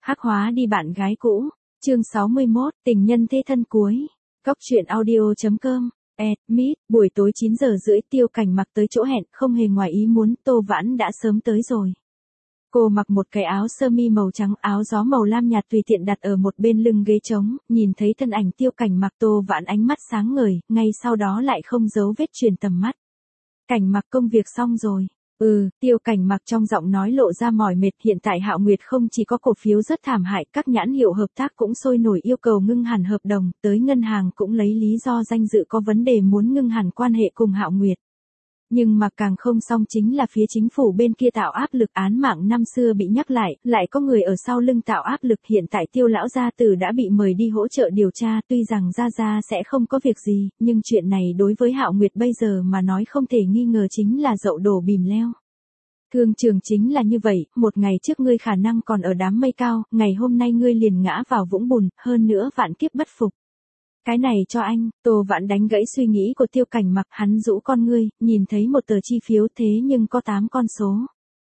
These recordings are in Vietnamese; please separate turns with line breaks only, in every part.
Hắc hóa đi bạn gái cũ. Chương 61, tình nhân thế thân cuối. Cóc truyện audio.com. Meet, buổi tối 9 giờ rưỡi Tiêu Cảnh mặc tới chỗ hẹn, không hề ngoài ý muốn, Tô Vãn đã sớm tới rồi. Cô mặc một cái áo sơ mi màu trắng, áo gió màu lam nhạt tùy tiện đặt ở một bên lưng ghế trống, nhìn thấy thân ảnh Tiêu Cảnh mặc, Tô Vãn ánh mắt sáng ngời, ngay sau đó lại không giấu vết truyền tầm mắt. Cảnh mặc, công việc xong rồi. Tiêu Cảnh mặc trong giọng nói lộ ra mỏi mệt. Hiện tại Hạo Nguyệt không chỉ có cổ phiếu rất thảm hại, các nhãn hiệu hợp tác cũng sôi nổi yêu cầu ngưng hẳn hợp đồng, tới ngân hàng cũng lấy lý do danh dự có vấn đề muốn ngưng hẳn quan hệ cùng Hạo Nguyệt. Nhưng mà càng không xong chính là phía chính phủ bên kia tạo áp lực, án mạng năm xưa bị nhắc lại có người ở sau lưng tạo áp lực. Hiện tại Tiêu lão gia tử đã bị mời đi hỗ trợ điều tra, tuy rằng gia sẽ không có việc gì, nhưng chuyện này đối với Hạo Nguyệt bây giờ mà nói không thể nghi ngờ chính là dậu đổ bìm leo. Thương trường chính là như vậy, một ngày trước ngươi khả năng còn ở đám mây cao, ngày hôm nay ngươi liền ngã vào vũng bùn, hơn nữa vạn kiếp bất phục. Cái này cho anh. Tô Vãn đánh gãy suy nghĩ của Tiêu Cảnh mặc, hắn rũ con ngươi, nhìn thấy một tờ chi phiếu thế nhưng có 8 con số.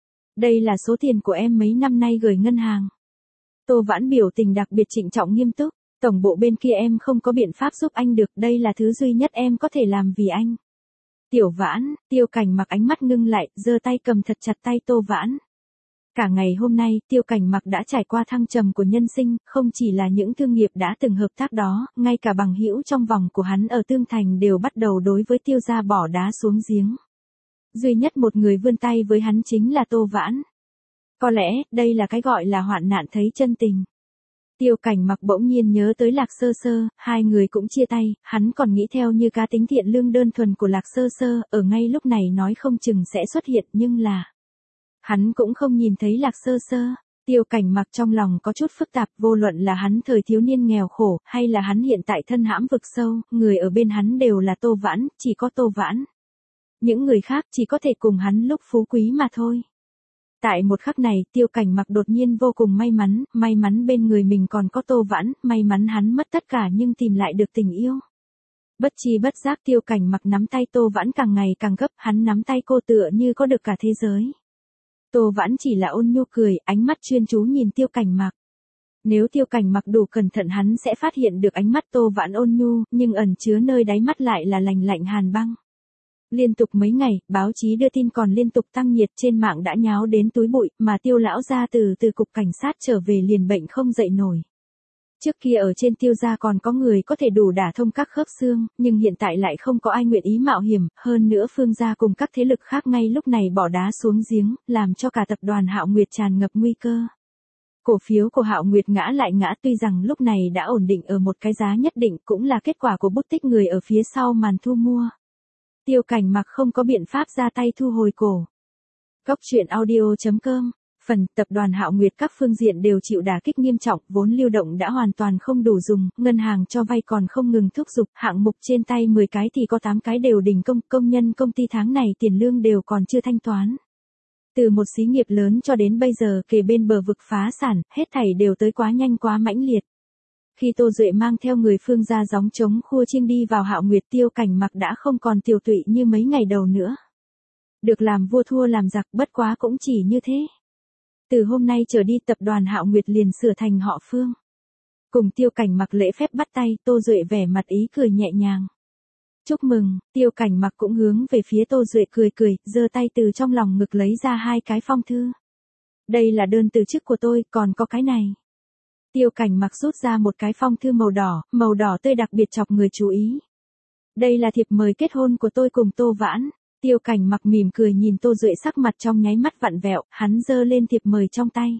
Đây là số tiền của em mấy năm nay gửi ngân hàng. Tô Vãn biểu tình đặc biệt trịnh trọng nghiêm túc, tổng bộ bên kia em không có biện pháp giúp anh được, đây là thứ duy nhất em có thể làm vì anh. Tiểu Vãn, Tiêu Cảnh mặc ánh mắt ngưng lại, giơ tay cầm thật chặt tay Tô Vãn. Cả ngày hôm nay, Tiêu Cảnh mặc đã trải qua thăng trầm của nhân sinh, không chỉ là những thương nghiệp đã từng hợp tác đó, ngay cả bằng hữu trong vòng của hắn ở Tương Thành đều bắt đầu đối với Tiêu gia bỏ đá xuống giếng. Duy nhất một người vươn tay với hắn chính là Tô Vãn. Có lẽ, đây là cái gọi là hoạn nạn thấy chân tình. Tiêu Cảnh mặc bỗng nhiên nhớ tới Lạc Sơ Sơ, hai người cũng chia tay, hắn còn nghĩ theo như cá tính thiện lương đơn thuần của Lạc Sơ Sơ, ở ngay lúc này nói không chừng sẽ xuất hiện, nhưng là hắn cũng không nhìn thấy Lạc Sơ Sơ. Tiêu Cảnh mặc trong lòng có chút phức tạp, vô luận là hắn thời thiếu niên nghèo khổ, hay là hắn hiện tại thân hãm vực sâu, người ở bên hắn đều là Tô Vãn, chỉ có Tô Vãn. Những người khác chỉ có thể cùng hắn lúc phú quý mà thôi. Tại một khắc này, Tiêu Cảnh mặc đột nhiên vô cùng may mắn bên người mình còn có Tô Vãn, may mắn hắn mất tất cả nhưng tìm lại được tình yêu. Bất chi bất giác Tiêu Cảnh mặc nắm tay Tô Vãn càng ngày càng gấp, hắn nắm tay cô tựa như có được cả thế giới. Tô Vãn chỉ là ôn nhu cười, ánh mắt chuyên chú nhìn Tiêu Cảnh mặc. Nếu Tiêu Cảnh mặc đủ cẩn thận hắn sẽ phát hiện được ánh mắt Tô Vãn ôn nhu, nhưng ẩn chứa nơi đáy mắt lại là lạnh lạnh hàn băng. Liên tục mấy ngày, báo chí đưa tin còn liên tục tăng nhiệt, trên mạng đã nháo đến túi bụi, mà Tiêu lão gia từ cục cảnh sát trở về liền bệnh không dậy nổi. Trước kia ở trên Tiêu gia còn có người có thể đủ đả thông các khớp xương, nhưng hiện tại lại không có ai nguyện ý mạo hiểm, hơn nữa Phương gia cùng các thế lực khác ngay lúc này bỏ đá xuống giếng, làm cho cả tập đoàn Hạo Nguyệt tràn ngập nguy cơ. Cổ phiếu của Hạo Nguyệt ngã lại ngã, tuy rằng lúc này đã ổn định ở một cái giá nhất định, cũng là kết quả của bút tích người ở phía sau màn thu mua. Tiêu Cảnh mặc không có biện pháp ra tay thu hồi cổ. Cóc truyện audio.com. Phần tập đoàn Hạo Nguyệt các phương diện đều chịu đả kích nghiêm trọng, vốn lưu động đã hoàn toàn không đủ dùng, ngân hàng cho vay còn không ngừng thúc giục, hạng mục trên tay 10 cái thì có 8 cái đều đình công, công nhân công ty tháng này tiền lương đều còn chưa thanh toán. Từ một xí nghiệp lớn cho đến bây giờ kề bên bờ vực phá sản, hết thảy đều tới quá nhanh quá mãnh liệt. Khi Tô Duệ mang theo người Phương gia gióng trống khua chiêng đi vào Hạo Nguyệt, Tiêu Cảnh mặc đã không còn tiều tụy như mấy ngày đầu nữa. Được làm vua thua làm giặc, bất quá cũng chỉ như thế. Từ hôm nay trở đi tập đoàn Hạo Nguyệt liền sửa thành họ Phương. Cùng Tiêu Cảnh mặc lễ phép bắt tay, Tô Duệ vẻ mặt ý cười nhẹ nhàng. Chúc mừng. Tiêu Cảnh mặc cũng hướng về phía Tô Duệ cười, giơ tay từ trong lòng ngực lấy ra 2 cái phong thư. Đây là đơn từ chức của tôi, còn có cái này. Tiêu Cảnh mặc rút ra một cái phong thư màu đỏ tươi đặc biệt chọc người chú ý. Đây là thiệp mời kết hôn của tôi cùng Tô Vãn. Tiêu Cảnh mặc mỉm cười nhìn Tô Duệ, sắc mặt trong nháy mắt vặn vẹo, hắn giơ lên thiệp mời trong tay.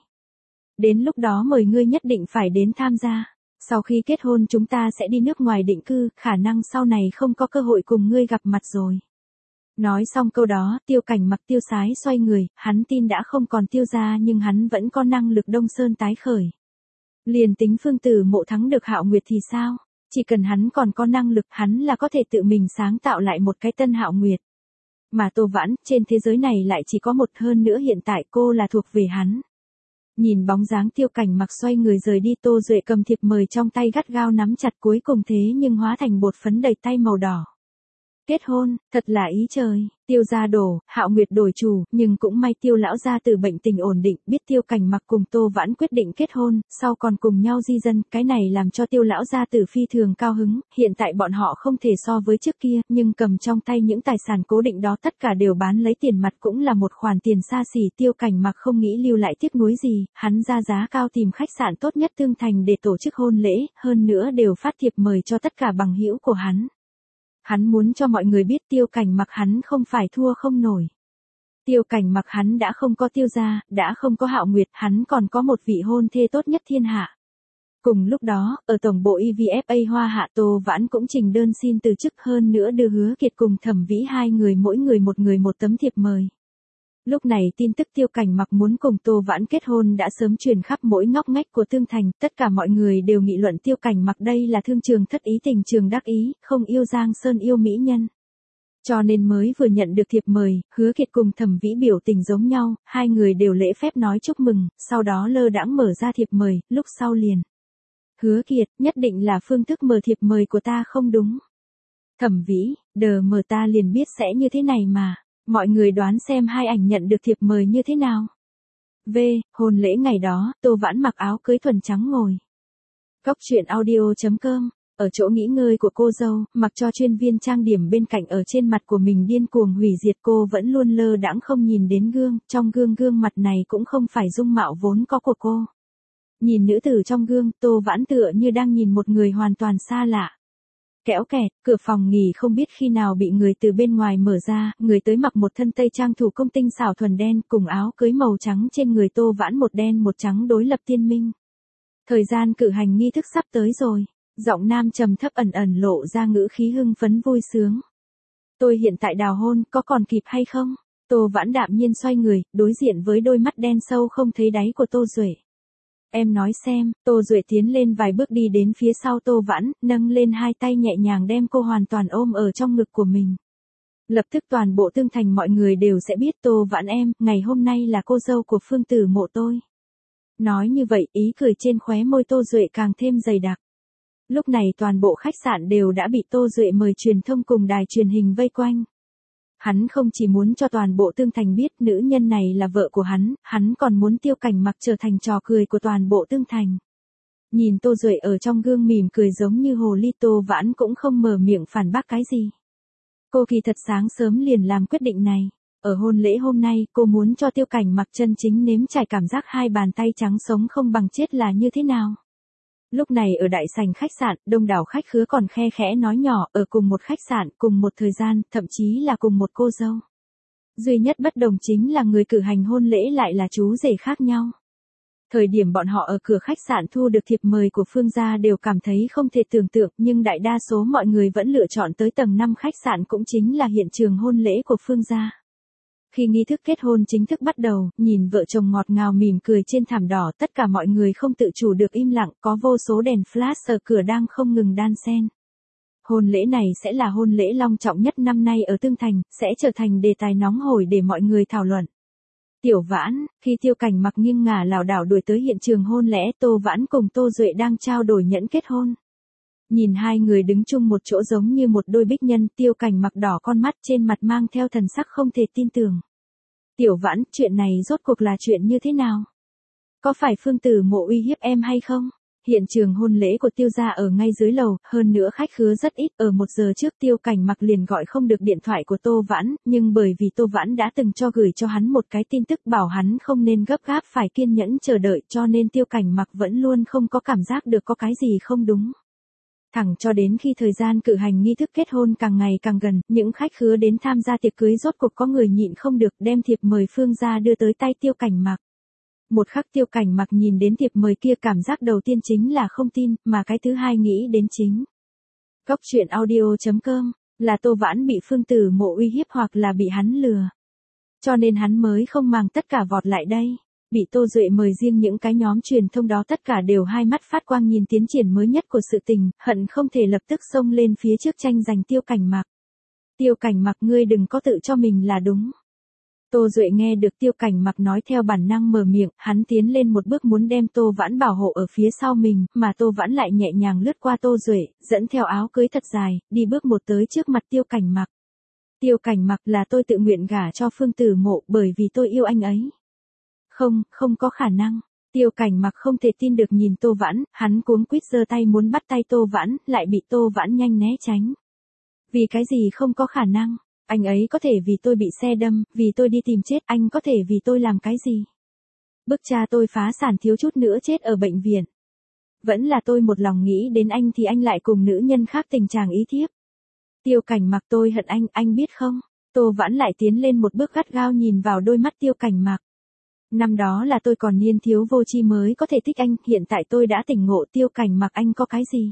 Đến lúc đó mời ngươi nhất định phải đến tham gia. Sau khi kết hôn chúng ta sẽ đi nước ngoài định cư, khả năng sau này không có cơ hội cùng ngươi gặp mặt rồi. Nói xong câu đó, Tiêu Cảnh mặc tiêu sái xoay người, hắn tin đã không còn Tiêu gia nhưng hắn vẫn có năng lực Đông Sơn tái khởi. Liền tính Phương Tử Mộ thắng được Hạo Nguyệt thì sao? Chỉ cần hắn còn có năng lực, hắn là có thể tự mình sáng tạo lại một cái tân Hạo Nguyệt. Mà Tô Vãn, trên thế giới này lại chỉ có một, hơn nữa hiện tại cô là thuộc về hắn. Nhìn bóng dáng Tiêu Cảnh mặc xoay người rời đi, Tô Duệ cầm thiệp mời trong tay gắt gao nắm chặt, cuối cùng thế nhưng hóa thành bột phấn đầy tay màu đỏ. Kết hôn, thật là ý trời, Tiêu gia đổ, Hạo Nguyệt đổi chủ, nhưng cũng may Tiêu lão gia từ bệnh tình ổn định, biết Tiêu Cảnh Mặc cùng Tô Vãn quyết định kết hôn, sau còn cùng nhau di dân, cái này làm cho Tiêu lão gia từ phi thường cao hứng, hiện tại bọn họ không thể so với trước kia, nhưng cầm trong tay những tài sản cố định đó tất cả đều bán lấy tiền mặt cũng là một khoản tiền xa xỉ. Tiêu Cảnh Mặc không nghĩ lưu lại tiếc nuối gì, hắn ra giá cao tìm khách sạn tốt nhất Tương Thành để tổ chức hôn lễ, hơn nữa đều phát thiệp mời cho tất cả bằng hữu của hắn. Hắn muốn cho mọi người biết Tiêu Cảnh Mặc hắn không phải thua không nổi. Tiêu Cảnh Mặc hắn đã không có Tiêu gia, đã không có Hạo Nguyệt, hắn còn có một vị hôn thê tốt nhất thiên hạ. Cùng lúc đó, ở tổng bộ EVFA Hoa Hạ, Tô Vãn cũng trình đơn xin từ chức, hơn nữa đưa Hứa Kiệt cùng Thẩm Vĩ hai người mỗi người một tấm thiệp mời. Lúc này tin tức Tiêu Cảnh Mặc muốn cùng Tô Vãn kết hôn đã sớm truyền khắp mỗi ngóc ngách của Tương Thành, tất cả mọi người đều nghị luận Tiêu Cảnh Mặc đây là thương trường thất ý tình trường đắc ý, không yêu Giang Sơn yêu mỹ nhân. Cho nên mới vừa nhận được thiệp mời, Hứa Kiệt cùng Thẩm Vĩ biểu tình giống nhau, hai người đều lễ phép nói chúc mừng, sau đó lơ đãng mở ra thiệp mời, lúc sau liền. Hứa Kiệt, nhất định là phương thức mở thiệp mời của ta không đúng. Thẩm Vĩ, đờ mờ ta liền biết sẽ như thế này mà. Mọi người đoán xem hai ảnh nhận được thiệp mời như thế nào. Hôn lễ ngày đó, Tô Vãn mặc áo cưới thuần trắng ngồi. Cóc truyện audio.com, ở chỗ nghỉ ngơi của cô dâu, mặc cho chuyên viên trang điểm bên cạnh ở trên mặt của mình điên cuồng hủy diệt, cô vẫn luôn lơ đãng không nhìn đến gương, trong gương mặt này cũng không phải dung mạo vốn có của cô. Nhìn nữ tử trong gương, Tô Vãn tựa như đang nhìn một người hoàn toàn xa lạ. Kéo kẹt, cửa phòng nghỉ không biết khi nào bị người từ bên ngoài mở ra, người tới mặc một thân tây trang thủ công tinh xảo thuần đen cùng áo cưới màu trắng trên người Tô Vãn một đen một trắng đối lập tiên minh. Thời gian cử hành nghi thức sắp tới rồi, giọng nam trầm thấp ẩn ẩn lộ ra ngữ khí hưng phấn vui sướng. Tôi hiện tại đào hôn, có còn kịp hay không? Tô Vãn đạm nhiên xoay người, đối diện với đôi mắt đen sâu không thấy đáy của Tô Duệ. Em nói xem, Tô Duệ tiến lên vài bước đi đến phía sau Tô Vãn, nâng lên hai tay nhẹ nhàng đem cô hoàn toàn ôm ở trong ngực của mình. Lập tức toàn bộ Tương Thành mọi người đều sẽ biết Tô Vãn em, ngày hôm nay là cô dâu của Phương Tử Mộ tôi. Nói như vậy, ý cười trên khóe môi Tô Duệ càng thêm dày đặc. Lúc này toàn bộ khách sạn đều đã bị Tô Duệ mời truyền thông cùng đài truyền hình vây quanh. Hắn không chỉ muốn cho toàn bộ Tương Thành biết nữ nhân này là vợ của hắn còn muốn Tiêu Cảnh Mặc trở thành trò cười của toàn bộ Tương Thành. Nhìn Tô Duệ ở trong gương mỉm cười giống như hồ ly, Tô Vãn cũng không mở miệng phản bác cái gì. Cô kỳ thật sáng sớm liền làm quyết định này. Ở hôn lễ hôm nay, cô muốn cho Tiêu Cảnh Mặc chân chính nếm trải cảm giác hai bàn tay trắng sống không bằng chết là như thế nào. Lúc này ở đại sảnh khách sạn, đông đảo khách khứa còn khe khẽ nói nhỏ, ở cùng một khách sạn, cùng một thời gian, thậm chí là cùng một cô dâu. Duy nhất bất đồng chính là người cử hành hôn lễ lại là chú rể khác nhau. Thời điểm bọn họ ở cửa khách sạn thu được thiệp mời của Phương gia đều cảm thấy không thể tưởng tượng, nhưng đại đa số mọi người vẫn lựa chọn tới tầng 5 khách sạn cũng chính là hiện trường hôn lễ của Phương gia. Khi nghi thức kết hôn chính thức bắt đầu, nhìn vợ chồng ngọt ngào mỉm cười trên thảm đỏ, tất cả mọi người không tự chủ được im lặng, có vô số đèn flash ở cửa đang không ngừng đan xen. Hôn lễ này sẽ là hôn lễ long trọng nhất năm nay ở Tương Thành, sẽ trở thành đề tài nóng hổi để mọi người thảo luận. Tiểu Vãn, khi Tiêu Cảnh Mặc nghiêng ngả lảo đảo đuổi tới hiện trường hôn lễ, Tô Vãn cùng Tô Duệ đang trao đổi nhẫn kết hôn. Nhìn hai người đứng chung một chỗ giống như một đôi bích nhân, Tiêu Cảnh Mặc đỏ con mắt, trên mặt mang theo thần sắc không thể tin tưởng. Tiểu Vãn, chuyện này rốt cuộc là chuyện như thế nào? Có phải Phương Tử Mộ uy hiếp em hay không? Hiện trường hôn lễ của Tiêu gia ở ngay dưới lầu, hơn nữa khách khứa rất ít, ở 1 giờ trước Tiêu Cảnh Mặc liền gọi không được điện thoại của Tô Vãn, nhưng bởi vì Tô Vãn đã từng cho gửi cho hắn một cái tin tức bảo hắn không nên gấp gáp phải kiên nhẫn chờ đợi, cho nên Tiêu Cảnh Mặc vẫn luôn không có cảm giác được có cái gì không đúng. Thẳng cho đến khi thời gian cử hành nghi thức kết hôn càng ngày càng gần, những khách khứa đến tham gia tiệc cưới rốt cuộc có người nhịn không được đem thiệp mời Phương gia đưa tới tay Tiêu Cảnh Mặc. Một khắc Tiêu Cảnh Mặc nhìn đến thiệp mời kia, cảm giác đầu tiên chính là không tin, mà cái thứ hai nghĩ đến chính. Cóc truyện audio.com, là Tô Vãn bị Phương Tử Mộ uy hiếp hoặc là bị hắn lừa. Cho nên hắn mới không màng tất cả vọt lại đây. Bị Tô Duệ mời, riêng những cái nhóm truyền thông đó tất cả đều hai mắt phát quang nhìn tiến triển mới nhất của sự tình, hận không thể lập tức xông lên phía trước tranh giành Tiêu Cảnh Mặc. Tiêu Cảnh Mặc, ngươi đừng có tự cho mình là đúng. Tô Duệ nghe được Tiêu Cảnh Mặc nói theo bản năng mở miệng, hắn tiến lên một bước muốn đem Tô Vãn bảo hộ ở phía sau mình, mà Tô Vãn lại nhẹ nhàng lướt qua Tô Duệ, dẫn theo áo cưới thật dài, đi bước một tới trước mặt Tiêu Cảnh Mặc. Tiêu Cảnh Mặc là tôi tự nguyện gả cho Phương Tử Mộ bởi vì tôi yêu anh ấy. Không, không có khả năng. Tiêu Cảnh Mặc không thể tin được nhìn Tô Vãn, hắn cuống quýt giơ tay muốn bắt tay Tô Vãn, lại bị Tô Vãn nhanh né tránh. Vì cái gì không có khả năng? Anh ấy có thể vì tôi bị xe đâm, vì tôi đi tìm chết, anh có thể vì tôi làm cái gì? Bức cha tôi phá sản thiếu chút nữa chết ở bệnh viện. Vẫn là tôi một lòng nghĩ đến anh thì anh lại cùng nữ nhân khác tình chàng ý thiếp. Tiêu Cảnh Mặc, tôi hận anh biết không? Tô Vãn lại tiến lên một bước gắt gao nhìn vào đôi mắt Tiêu Cảnh Mặc. Năm đó là tôi còn niên thiếu vô tri mới có thể thích anh, hiện tại tôi đã tỉnh ngộ. Tiêu Cảnh Mặc, anh có cái gì?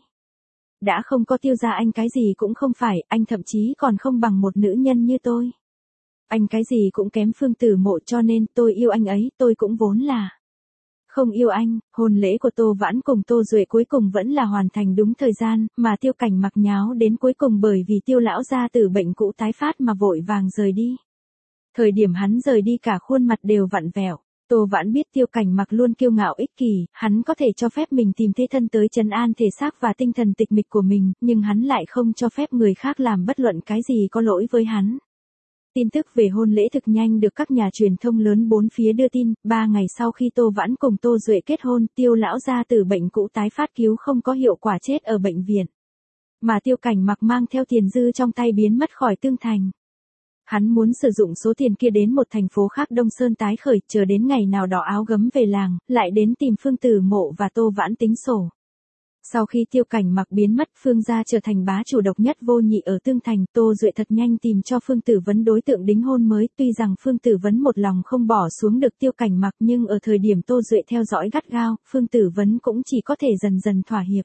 Đã không có Tiêu gia anh cái gì cũng không phải, anh thậm chí còn không bằng một nữ nhân như tôi. Anh cái gì cũng kém Phương Tử Mộ, cho nên tôi yêu anh ấy, tôi cũng vốn là không yêu anh. Hôn lễ của Tô Vãn cùng Tô Duệ cuối cùng vẫn là hoàn thành đúng thời gian, mà Tiêu Cảnh Mặc nháo đến cuối cùng bởi vì Tiêu lão gia tử bệnh cũ tái phát mà vội vàng rời đi. Thời điểm hắn rời đi cả khuôn mặt đều vặn vẹo. Tô Vãn biết Tiêu Cảnh Mặc luôn kiêu ngạo ích kỷ, hắn có thể cho phép mình tìm thế thân tới trấn an thể xác và tinh thần tịch mịch của mình, nhưng hắn lại không cho phép người khác làm bất luận cái gì có lỗi với hắn. Tin tức về hôn lễ thực nhanh được các nhà truyền thông lớn bốn phía đưa tin, 3 ngày sau khi Tô Vãn cùng Tô Duệ kết hôn, Tiêu lão gia tử bệnh cũ tái phát cứu không có hiệu quả chết ở bệnh viện. Mà Tiêu Cảnh Mặc mang theo tiền dư trong tay biến mất khỏi Tương Thành. Hắn muốn sử dụng số tiền kia đến một thành phố khác Đông Sơn tái khởi, chờ đến ngày nào đó áo gấm về làng, lại đến tìm Phương Tử Mộ và Tô Vãn tính sổ. Sau khi Tiêu Cảnh Mặc biến mất, Phương gia trở thành bá chủ độc nhất vô nhị ở Tương Thành, Tô Duệ thật nhanh tìm cho Phương Tử Vấn đối tượng đính hôn mới, tuy rằng Phương Tử Vấn một lòng không bỏ xuống được Tiêu Cảnh Mặc, nhưng ở thời điểm Tô Duệ theo dõi gắt gao, Phương Tử Vấn cũng chỉ có thể dần dần thỏa hiệp.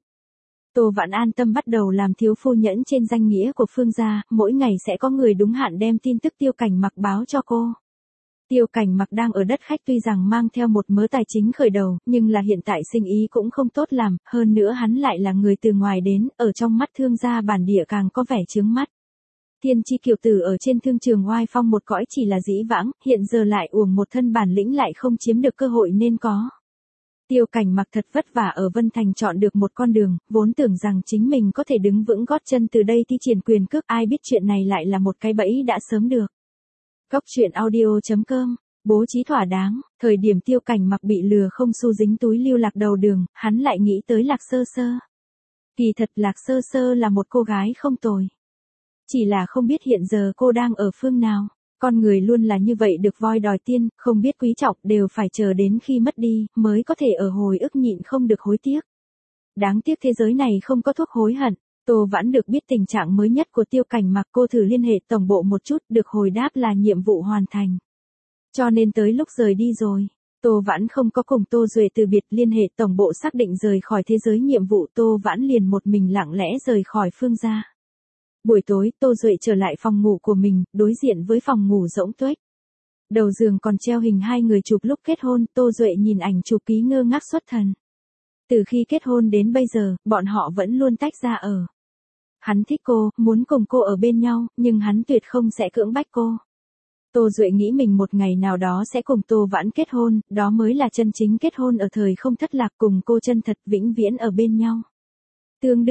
Tô Vãn an tâm bắt đầu làm thiếu phu nhẫn trên danh nghĩa của Phương gia, mỗi ngày sẽ có người đúng hạn đem tin tức Tiêu Cảnh Mặc báo cho cô. Tiêu Cảnh Mặc đang ở đất khách tuy rằng mang theo một mớ tài chính khởi đầu, nhưng là hiện tại sinh ý cũng không tốt làm, hơn nữa hắn lại là người từ ngoài đến, ở trong mắt thương gia bản địa càng có vẻ chướng mắt. Thiên chi kiều tử ở trên thương trường oai phong một cõi chỉ là dĩ vãng, hiện giờ lại uổng một thân bản lĩnh lại không chiếm được cơ hội nên có. Tiêu Cảnh Mặc thật vất vả ở Vân Thành chọn được một con đường, vốn tưởng rằng chính mình có thể đứng vững gót chân từ đây thi triển quyền cước, ai biết chuyện này lại là một cái bẫy đã sớm được. Góc truyện audio.com, bố trí thỏa đáng, thời điểm Tiêu Cảnh Mặc bị lừa không xu dính túi lưu lạc đầu đường, hắn lại nghĩ tới Lạc Sơ Sơ. Kỳ thật Lạc Sơ Sơ là một cô gái không tồi. Chỉ là không biết hiện giờ cô đang ở phương nào. Con người luôn là như vậy, được voi đòi tiên, không biết quý trọng, đều phải chờ đến khi mất đi, mới có thể ở hồi ức nhịn không được hối tiếc. Đáng tiếc thế giới này không có thuốc hối hận. Tô Vãn được biết tình trạng mới nhất của Tiêu Cảnh Mặc, cô thử liên hệ tổng bộ một chút, được hồi đáp là nhiệm vụ hoàn thành. Cho nên tới lúc rời đi rồi, Tô Vãn không có cùng Tô Duệ từ biệt, liên hệ tổng bộ xác định rời khỏi thế giới nhiệm vụ, Tô Vãn liền một mình lặng lẽ rời khỏi Phương gia. Buổi tối, Tô Duệ trở lại phòng ngủ của mình, đối diện với phòng ngủ rỗng tuếch. Đầu giường còn treo hình hai người chụp lúc kết hôn, Tô Duệ nhìn ảnh chụp ký ngơ ngác xuất thần. Từ khi kết hôn đến bây giờ, bọn họ vẫn luôn tách ra ở. Hắn thích cô, muốn cùng cô ở bên nhau, nhưng hắn tuyệt không sẽ cưỡng bách cô. Tô Duệ nghĩ mình một ngày nào đó sẽ cùng Tô Vãn kết hôn, đó mới là chân chính kết hôn ở thời không thất lạc, cùng cô chân thật vĩnh viễn ở bên nhau. Tương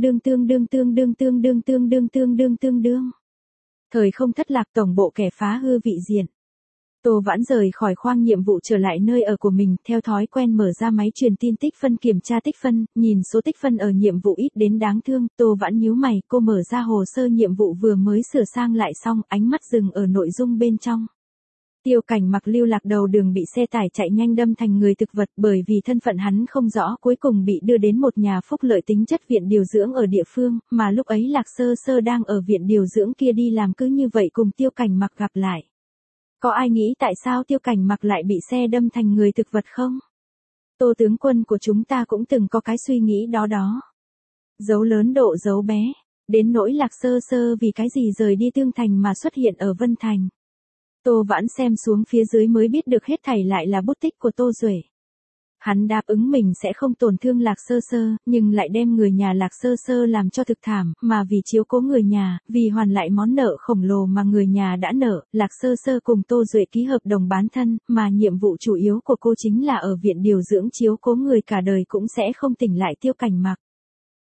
đương. Thời không thất lạc, tổng bộ kẻ phá hư vị diện. Tô Vãn rời khỏi khoang nhiệm vụ trở lại nơi ở của mình, theo thói quen mở ra máy truyền tin tích phân kiểm tra tích phân, nhìn số tích phân ở nhiệm vụ ít đến đáng thương, Tô Vãn nhíu mày, cô mở ra hồ sơ nhiệm vụ vừa mới sửa sang lại xong, ánh mắt dừng ở nội dung bên trong. Tiêu Cảnh Mặc lưu lạc đầu đường bị xe tải chạy nhanh đâm thành người thực vật, bởi vì thân phận hắn không rõ, cuối cùng bị đưa đến một nhà phúc lợi tính chất viện điều dưỡng ở địa phương, mà lúc ấy Lạc Sơ Sơ đang ở viện điều dưỡng kia đi làm, cứ như vậy cùng Tiêu Cảnh Mặc gặp lại. Có ai nghĩ tại sao Tiêu Cảnh Mặc lại bị xe đâm thành người thực vật không? Tô tướng quân của chúng ta cũng từng có cái suy nghĩ đó. Dấu lớn độ dấu bé, đến nỗi Lạc Sơ Sơ vì cái gì rời đi Tương Thành mà xuất hiện ở Vân Thành. Tô Vãn xem xuống phía dưới mới biết được hết thảy lại là bút tích của Tô Duệ. Hắn đáp ứng mình sẽ không tổn thương Lạc Sơ Sơ, nhưng lại đem người nhà Lạc Sơ Sơ làm cho thực thảm, mà vì chiếu cố người nhà, vì hoàn lại món nợ khổng lồ mà người nhà đã nợ, Lạc Sơ Sơ cùng Tô Duệ ký hợp đồng bán thân, mà nhiệm vụ chủ yếu của cô chính là ở viện điều dưỡng chiếu cố người cả đời cũng sẽ không tỉnh lại Tiêu Cảnh Mặc.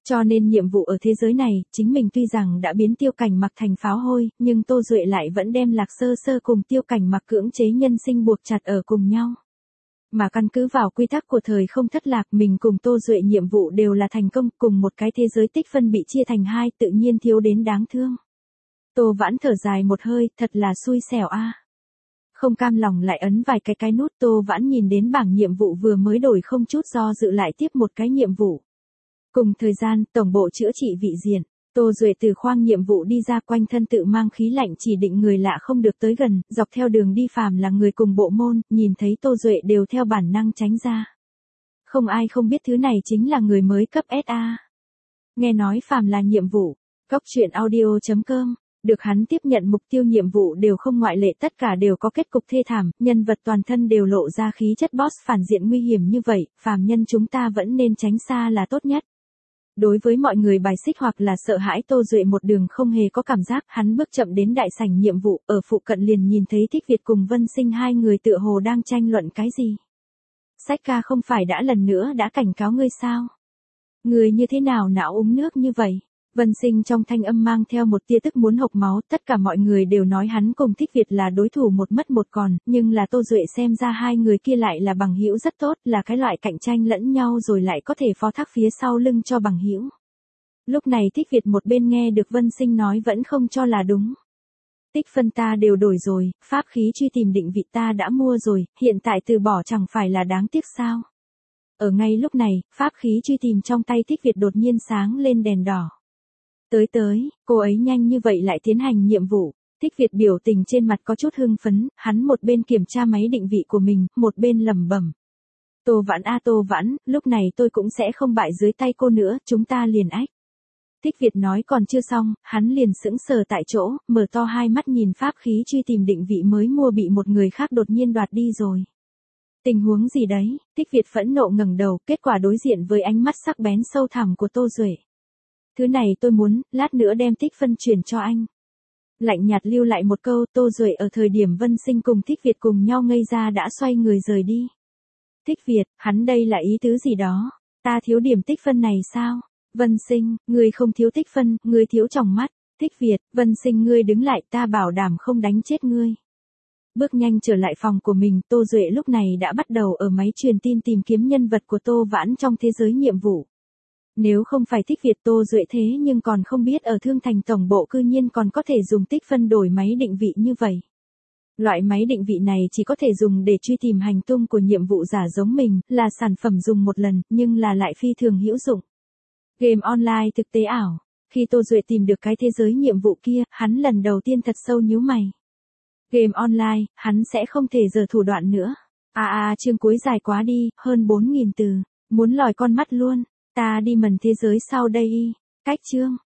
Cho nên nhiệm vụ ở thế giới này, chính mình tuy rằng đã biến Tiêu Cảnh Mặc thành pháo hôi, nhưng Tô Duệ lại vẫn đem Lạc Sơ Sơ cùng Tiêu Cảnh Mặc cưỡng chế nhân sinh buộc chặt ở cùng nhau. Mà căn cứ vào quy tắc của thời không thất lạc, mình cùng Tô Duệ nhiệm vụ đều là thành công, cùng một cái thế giới tích phân bị chia thành hai, tự nhiên thiếu đến đáng thương. Tô Vãn thở dài một hơi, thật là xui xẻo a. Không cam lòng lại ấn vài cái nút. Tô Vãn nhìn đến bảng nhiệm vụ vừa mới đổi, không chút do dự lại tiếp một cái nhiệm vụ. Cùng thời gian, tổng bộ chữa trị vị diện, Tô Duệ từ khoang nhiệm vụ đi ra, quanh thân tự mang khí lạnh, chỉ định người lạ không được tới gần, dọc theo đường đi phàm là người cùng bộ môn, nhìn thấy Tô Duệ đều theo bản năng tránh ra. Không ai không biết thứ này chính là người mới cấp SA. Nghe nói phàm là nhiệm vụ, Cóc Truyện Audio.com, được hắn tiếp nhận mục tiêu nhiệm vụ đều không ngoại lệ, tất cả đều có kết cục thê thảm, nhân vật toàn thân đều lộ ra khí chất boss phản diện nguy hiểm như vậy, phàm nhân chúng ta vẫn nên tránh xa là tốt nhất. Đối với mọi người bài xích hoặc là sợ hãi, Tô Duệ một đường không hề có cảm giác, hắn bước chậm đến đại sảnh nhiệm vụ, ở phụ cận liền nhìn thấy Thích Việt cùng Vân Sinh hai người tựa hồ đang tranh luận cái gì. Sách ca không phải đã lần nữa đã cảnh cáo ngươi sao? Người như thế nào não uống nước như vậy? Vân Sinh trong thanh âm mang theo một tia tức muốn hộc máu, tất cả mọi người đều nói hắn cùng Thích Việt là đối thủ một mất một còn, nhưng là Tô Duệ xem ra hai người kia lại là bằng hữu rất tốt, là cái loại cạnh tranh lẫn nhau rồi lại có thể phó thác phía sau lưng cho bằng hữu. Lúc này Thích Việt một bên nghe được Vân Sinh nói vẫn không cho là đúng. Tích phân ta đều đổi rồi, pháp khí truy tìm định vị ta đã mua rồi, hiện tại từ bỏ chẳng phải là đáng tiếc sao? Ở ngay lúc này, pháp khí truy tìm trong tay Thích Việt đột nhiên sáng lên đèn đỏ. Tới, cô ấy nhanh như vậy lại tiến hành nhiệm vụ. Thích Việt biểu tình trên mặt có chút hưng phấn, hắn một bên kiểm tra máy định vị của mình, một bên lẩm bẩm. Tô Vãn a Tô Vãn, lúc này tôi cũng sẽ không bại dưới tay cô nữa, chúng ta liền ách. Thích Việt nói còn chưa xong, hắn liền sững sờ tại chỗ, mở to hai mắt nhìn pháp khí truy tìm định vị mới mua bị một người khác đột nhiên đoạt đi rồi. Tình huống gì đấy? Thích Việt phẫn nộ ngẩng đầu, kết quả đối diện với ánh mắt sắc bén sâu thẳm của Tô Duệ. Thứ này tôi muốn, lát nữa đem tích phân chuyển cho anh. Lạnh nhạt lưu lại một câu. Tô Duệ ở thời điểm Vân Sinh cùng Thích Việt cùng nhau ngây ra đã xoay người rời đi. Thích Việt, hắn đây là ý tứ gì đó? Ta thiếu điểm tích phân này sao? Vân Sinh, ngươi không thiếu tích phân, ngươi thiếu tròng mắt. Thích Việt, Vân Sinh ngươi đứng lại, ta bảo đảm không đánh chết ngươi. Bước nhanh trở lại phòng của mình, Tô Duệ lúc này đã bắt đầu ở máy truyền tin tìm kiếm nhân vật của Tô Vãn trong thế giới nhiệm vụ. Nếu không phải Thích Việt, Tô Duệ thế nhưng còn không biết ở Thương Thành tổng bộ cư nhiên còn có thể dùng tích phân đổi máy định vị như vậy. Loại máy định vị này chỉ có thể dùng để truy tìm hành tung của nhiệm vụ giả giống mình, là sản phẩm dùng một lần, nhưng là lại phi thường hữu dụng. Game online thực tế ảo. Khi Tô Duệ tìm được cái thế giới nhiệm vụ kia, hắn lần đầu tiên thật sâu nhíu mày. Game online, hắn sẽ không thể giở thủ đoạn nữa. Chương cuối dài quá đi, hơn 4.000 từ. Muốn lòi con mắt luôn. Ta đi mần thế giới sau đây y. Cách chương.